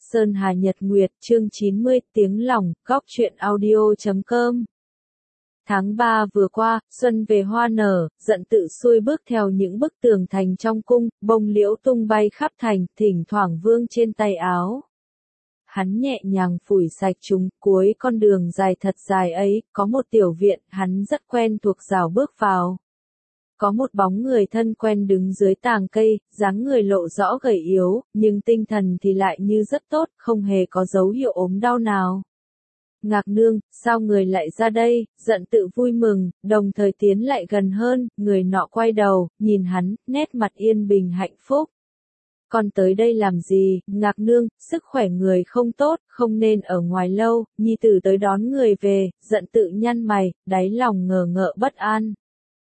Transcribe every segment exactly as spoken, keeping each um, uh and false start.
Sơn Hà Nhật Nguyệt chương chín mươi tiếng lòng, góc truyện audio chấm com. Tháng ba vừa qua, xuân về hoa nở, Dận Tự xuôi bước theo những bức tường thành trong cung, bông liễu tung bay khắp thành, thỉnh thoảng vương trên tay áo. Hắn nhẹ nhàng phủi sạch chúng, cuối con đường dài thật dài ấy, có một tiểu viện, hắn rất quen thuộc rào bước vào. Có một bóng người thân quen đứng dưới tàng cây, dáng người lộ rõ gầy yếu, nhưng tinh thần thì lại như rất tốt, không hề có dấu hiệu ốm đau nào. Ngạc nương, sao người lại ra đây? Dận Tự vui mừng, đồng thời tiến lại gần hơn, người nọ quay đầu, nhìn hắn, nét mặt yên bình hạnh phúc. Con tới đây làm gì? Ngạc nương, sức khỏe người không tốt, không nên ở ngoài lâu, nhi tử tới đón người về. Dận Tự nhăn mày, đáy lòng ngờ ngợ bất an.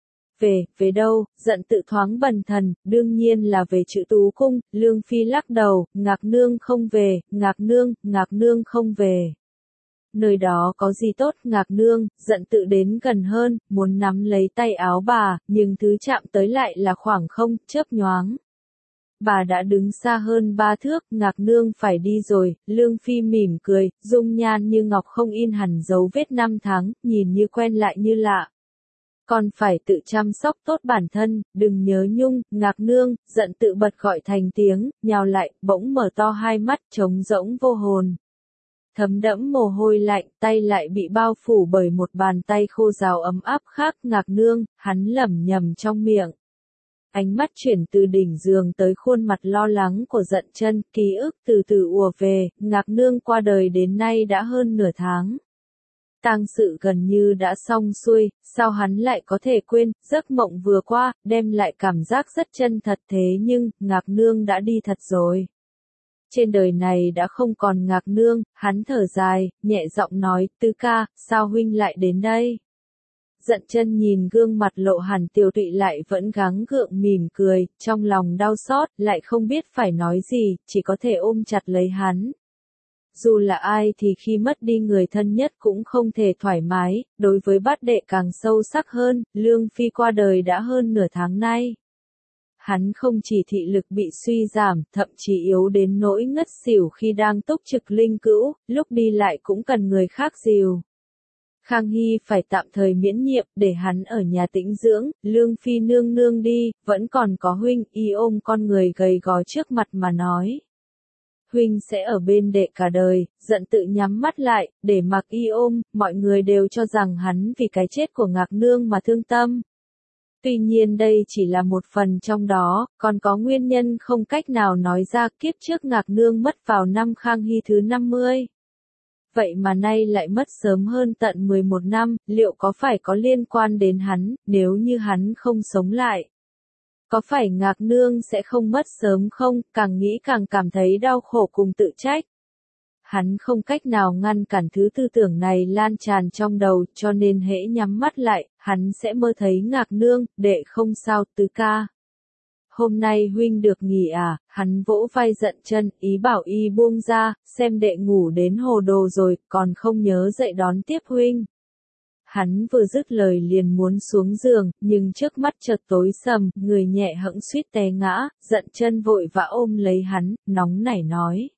Về, về đâu? Dận Tự thoáng bần thần, đương nhiên là về Trữ Tú cung. Lương Phi lắc đầu, Ngạc nương không về, Ngạc nương, Ngạc nương không về. Nơi đó có gì tốt? Ngạc nương, Dận Tự đến gần hơn, muốn nắm lấy tay áo bà, nhưng thứ chạm tới lại là khoảng không, chớp nhoáng. Bà đã đứng xa hơn ba thước, Ngạc nương phải đi rồi. Lương Phi mỉm cười, dung nhan như ngọc không in hẳn dấu vết năm tháng, nhìn như quen lại như lạ. Con phải tự chăm sóc tốt bản thân, đừng nhớ nhung. Ngạc nương. Dận Tự bật gọi thành tiếng, nhào lại, bỗng mở to hai mắt, trống rỗng vô hồn. Thấm đẫm mồ hôi lạnh, tay lại bị bao phủ bởi một bàn tay khô ráo ấm áp khác. Ngạc nương, hắn lẩm nhẩm trong miệng. Ánh mắt chuyển từ đỉnh giường tới khuôn mặt lo lắng của Dận Chân, ký ức từ từ ùa về. Ngạc nương qua đời đến nay đã hơn nửa tháng. Tang sự gần như đã xong xuôi, sao hắn lại có thể quên? Giấc mộng vừa qua, đem lại cảm giác rất chân thật, thế nhưng, Ngạc nương đã đi thật rồi. Trên đời này đã không còn Ngạc nương. Hắn thở dài, nhẹ giọng nói, Tứ ca, sao huynh lại đến đây? Dận Chân nhìn gương mặt lộ hẳn tiều tụy lại vẫn gắng gượng mỉm cười, trong lòng đau xót, lại không biết phải nói gì, chỉ có thể ôm chặt lấy hắn. Dù là ai thì khi mất đi người thân nhất cũng không thể thoải mái, đối với bát đệ càng sâu sắc hơn. Lương Phi qua đời đã hơn nửa tháng nay. Hắn không chỉ thị lực bị suy giảm, thậm chí yếu đến nỗi ngất xỉu khi đang túc trực linh cữu, lúc đi lại cũng cần người khác dìu. Khang Hy phải tạm thời miễn nhiệm, để hắn ở nhà tĩnh dưỡng. Lương Phi nương nương đi, vẫn còn có huynh. Y ôm con người gầy gò trước mặt mà nói. Huynh sẽ ở bên đệ cả đời. Dận Tự nhắm mắt lại, để mặc y ôm. Mọi người đều cho rằng hắn vì cái chết của Ngạc nương mà thương tâm. Tuy nhiên đây chỉ là một phần trong đó, còn có nguyên nhân không cách nào nói ra. Kiếp trước Ngạc nương mất vào năm Khang Hy thứ năm mươi. Vậy mà nay lại mất sớm hơn tận mười một năm, liệu có phải có liên quan đến hắn? Nếu như hắn không sống lại, có phải Ngạc nương sẽ không mất sớm không? Càng nghĩ càng cảm thấy đau khổ cùng tự trách. Hắn không cách nào ngăn cản thứ tư tưởng này lan tràn trong đầu, cho nên hễ nhắm mắt lại, hắn sẽ mơ thấy Ngạc nương. Đệ không sao, Tứ ca. Hôm nay huynh được nghỉ à? Hắn vỗ vai Dận Chân, ý bảo y buông ra, xem đệ ngủ đến hồ đồ rồi, còn không nhớ dậy đón tiếp huynh. Hắn vừa dứt lời liền muốn xuống giường, nhưng trước mắt chợt tối sầm, người nhẹ hẫng suýt té ngã. Dận Chân vội vã ôm lấy hắn, nóng nảy nói.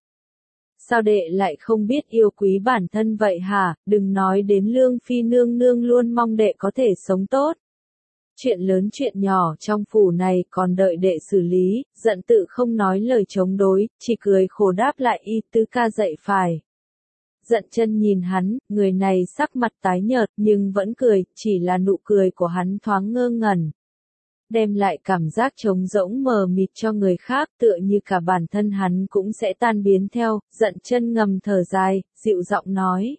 Sao đệ lại không biết yêu quý bản thân vậy hả? Đừng nói đến Lương Phi nương nương luôn mong đệ có thể sống tốt. Chuyện lớn chuyện nhỏ trong phủ này còn đợi đệ xử lý. Dận Tự không nói lời chống đối, chỉ cười khổ đáp lại y. Tứ ca dậy phải. Dận Chân nhìn hắn, người này sắc mặt tái nhợt nhưng vẫn cười, chỉ là nụ cười của hắn thoáng ngơ ngẩn. Đem lại cảm giác trống rỗng mờ mịt cho người khác, tựa như cả bản thân hắn cũng sẽ tan biến theo. Dận Chân ngầm thở dài, dịu giọng nói.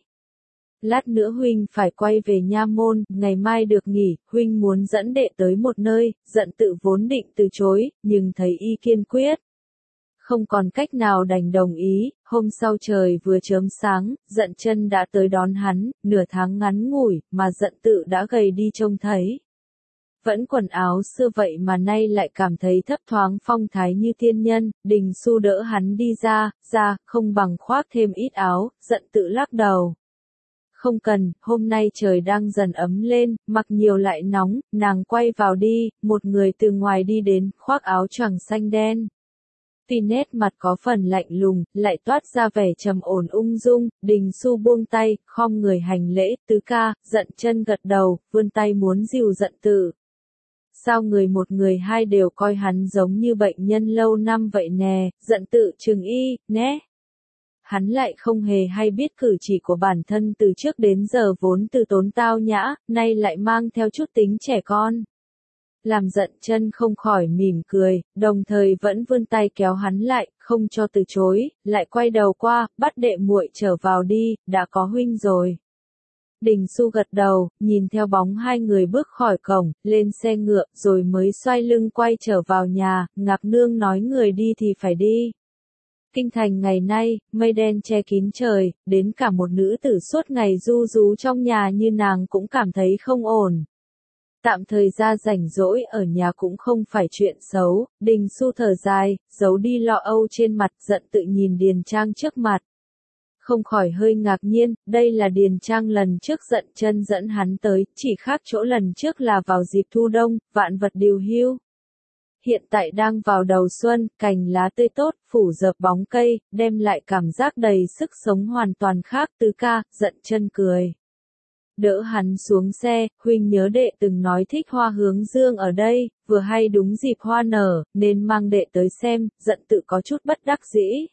Lát nữa huynh phải quay về nha môn, ngày mai được nghỉ. Huynh muốn dẫn đệ tới một nơi. Dận Tự vốn định từ chối, nhưng thấy y kiên quyết. Không còn cách nào đành đồng ý. Hôm sau trời vừa chớm sáng, Dận Chân đã tới đón hắn. Nửa tháng ngắn ngủi mà Dận Tự đã gầy đi trông thấy. Vẫn quần áo xưa vậy mà nay lại cảm thấy thấp thoáng phong thái như tiên nhân. Đình Xu đỡ hắn đi ra, ra, không bằng khoác thêm ít áo. Dận Tự lắc đầu. Không cần, hôm nay trời đang dần ấm lên, mặc nhiều lại nóng. Nàng quay vào đi. Một người từ ngoài đi đến, khoác áo choàng xanh đen. Tuy nét mặt có phần lạnh lùng, lại toát ra vẻ trầm ổn ung dung, Đình Xu buông tay, khom người hành lễ, tứ ca, Dận Chân gật đầu, vươn tay muốn dìu Dận Tự. Sao người một người hai đều coi hắn giống như bệnh nhân lâu năm vậy nè, Dận Tự trừng y, né. Hắn lại không hề hay biết cử chỉ của bản thân từ trước đến giờ vốn từ tốn tao nhã, nay lại mang theo chút tính trẻ con. Làm Dận Chân không khỏi mỉm cười, đồng thời vẫn vươn tay kéo hắn lại, không cho từ chối, lại quay đầu qua, bắt đệ muội trở vào đi, đã có huynh rồi. Đình Xu gật đầu, nhìn theo bóng hai người bước khỏi cổng, lên xe ngựa, rồi mới xoay lưng quay trở vào nhà, Ngạc Nương nói người đi thì phải đi. Kinh thành ngày nay, mây đen che kín trời, đến cả một nữ tử suốt ngày ru rú trong nhà như nàng cũng cảm thấy không ổn. Tạm thời ra rảnh rỗi ở nhà cũng không phải chuyện xấu, Đình Xu thở dài, giấu đi lo âu trên mặt, Dận Tự nhìn Điền Trang trước mặt. Không khỏi hơi ngạc nhiên, đây là Điền Trang lần trước Dận Chân dẫn hắn tới, chỉ khác chỗ lần trước là vào dịp thu đông, vạn vật điều hưu. Hiện tại đang vào đầu xuân, cành lá tươi tốt, phủ dợp bóng cây, đem lại cảm giác đầy sức sống hoàn toàn khác. Tứ ca, Dận Chân cười. Đỡ hắn xuống xe, huynh nhớ đệ từng nói thích hoa hướng dương ở đây, vừa hay đúng dịp hoa nở, nên mang đệ tới xem, Dận Tự có chút bất đắc dĩ.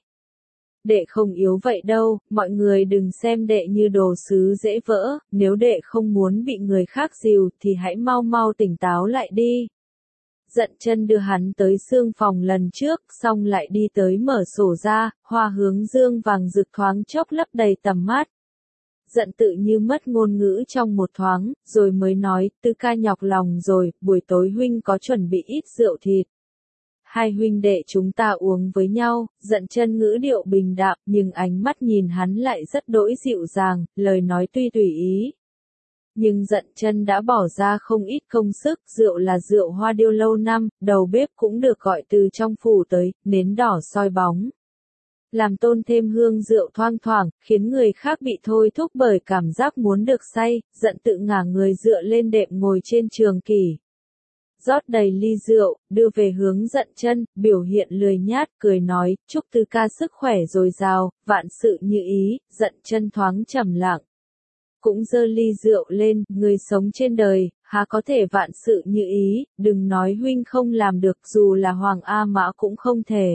Đệ không yếu vậy đâu, mọi người đừng xem đệ như đồ sứ dễ vỡ, nếu đệ không muốn bị người khác dìu thì hãy mau mau tỉnh táo lại đi. Dận Chân đưa hắn tới xương phòng lần trước, xong lại đi tới mở sổ ra, hoa hướng dương vàng rực thoáng chốc lấp đầy tầm mắt. Dận Tự như mất ngôn ngữ trong một thoáng, rồi mới nói, tứ ca nhọc lòng rồi, buổi tối huynh có chuẩn bị ít rượu thịt. Hai huynh đệ chúng ta uống với nhau, Dận Chân ngữ điệu bình đạm, nhưng ánh mắt nhìn hắn lại rất đỗi dịu dàng, lời nói tuy tùy ý. Nhưng Dận Chân đã bỏ ra không ít công sức, rượu là rượu hoa điêu lâu năm, đầu bếp cũng được gọi từ trong phủ tới, nến đỏ soi bóng. Làm tôn thêm hương rượu thoang thoảng, khiến người khác bị thôi thúc bởi cảm giác muốn được say, Dận Tự ngả người dựa lên đệm ngồi trên trường kỷ. Rót đầy ly rượu, đưa về hướng Dận Chân, biểu hiện lười nhát, cười nói, chúc tứ ca sức khỏe dồi dào, vạn sự như ý. Dận Chân thoáng trầm lặng. Cũng giơ ly rượu lên, người sống trên đời, há có thể vạn sự như ý, đừng nói huynh không làm được, dù là Hoàng A Mã cũng không thể.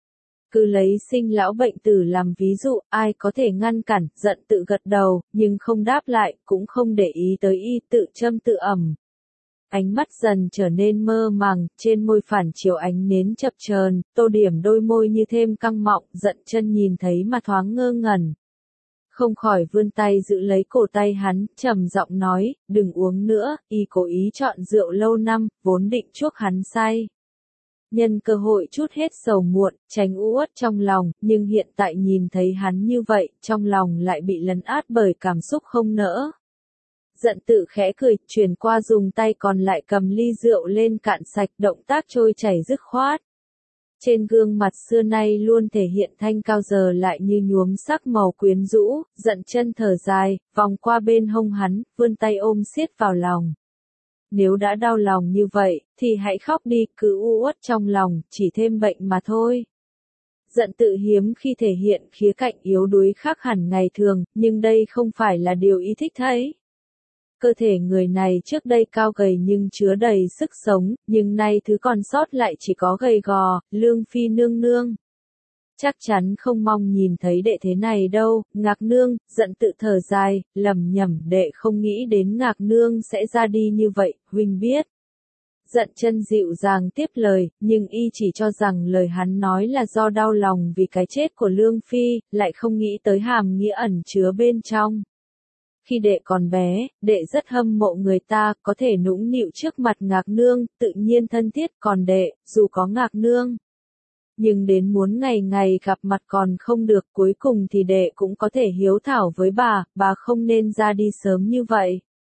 Cứ lấy sinh lão bệnh tử làm ví dụ, ai có thể ngăn cản. Dận Tự gật đầu, nhưng không đáp lại, cũng không để ý tới y, tự châm tự ẩm. Ánh mắt dần trở nên mơ màng, trên môi phản chiếu ánh nến chập chờn, tô điểm đôi môi như thêm căng mọng. Dận Chân nhìn thấy mà thoáng ngơ ngẩn. Không khỏi vươn tay giữ lấy cổ tay hắn, trầm giọng nói, đừng uống nữa, y cố ý chọn rượu lâu năm, vốn định chuốc hắn say. Nhân cơ hội chút hết sầu muộn, tránh u uất trong lòng, nhưng hiện tại nhìn thấy hắn như vậy, trong lòng lại bị lấn át bởi cảm xúc không nỡ. Dận Tự khẽ cười, chuyển qua dùng tay còn lại cầm ly rượu lên cạn sạch, động tác trôi chảy dứt khoát. Trên gương mặt xưa nay luôn thể hiện thanh cao giờ lại như nhuốm sắc màu quyến rũ, Dận Chân thở dài, vòng qua bên hông hắn, vươn tay ôm siết vào lòng. Nếu đã đau lòng như vậy, thì hãy khóc đi, cứ u uất trong lòng, chỉ thêm bệnh mà thôi. Dận Tự hiếm khi thể hiện khía cạnh yếu đuối khác hẳn ngày thường, nhưng đây không phải là điều y thích thấy. Cơ thể người này trước đây cao gầy nhưng chứa đầy sức sống, nhưng nay thứ còn sót lại chỉ có gầy gò, Lương Phi nương nương. Chắc chắn không mong nhìn thấy đệ thế này đâu, Ngạc Nương. Dận Tự thở dài, lầm nhầm, đệ không nghĩ đến Ngạc Nương sẽ ra đi như vậy, huynh biết. Dận Chân dịu dàng tiếp lời, nhưng y chỉ cho rằng lời hắn nói là do đau lòng vì cái chết của Lương Phi, lại không nghĩ tới hàm nghĩa ẩn chứa bên trong. Khi đệ còn bé, đệ rất hâm mộ người ta, có thể nũng nịu trước mặt Ngạc Nương, tự nhiên thân thiết, còn đệ, dù có Ngạc Nương. Nhưng đến muốn ngày ngày gặp mặt còn không được, cuối cùng thì đệ cũng có thể hiếu thảo với bà, bà không nên ra đi sớm như vậy.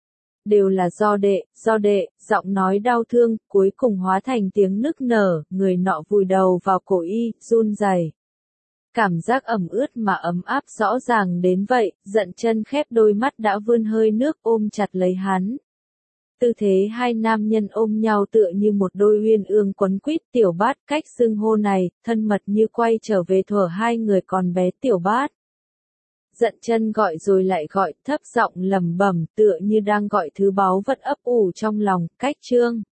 Đều là do đệ, do đệ, giọng nói đau thương, cuối cùng hóa thành tiếng nức nở, người nọ vùi đầu vào cổ y, run rẩy. Cảm giác ẩm ướt mà ấm áp rõ ràng đến vậy, Dận Chân khép đôi mắt đã vươn hơi nước ôm chặt lấy hắn. Tư thế hai nam nhân ôm nhau tựa như một đôi uyên ương quấn quýt. Tiểu Bát, cách xưng hô này, thân mật như quay trở về thuở hai người còn bé. Tiểu Bát Dận chân gọi rồi lại gọi, thấp giọng lẩm bẩm tựa như đang gọi thứ báu vật ấp ủ trong lòng. Cách chương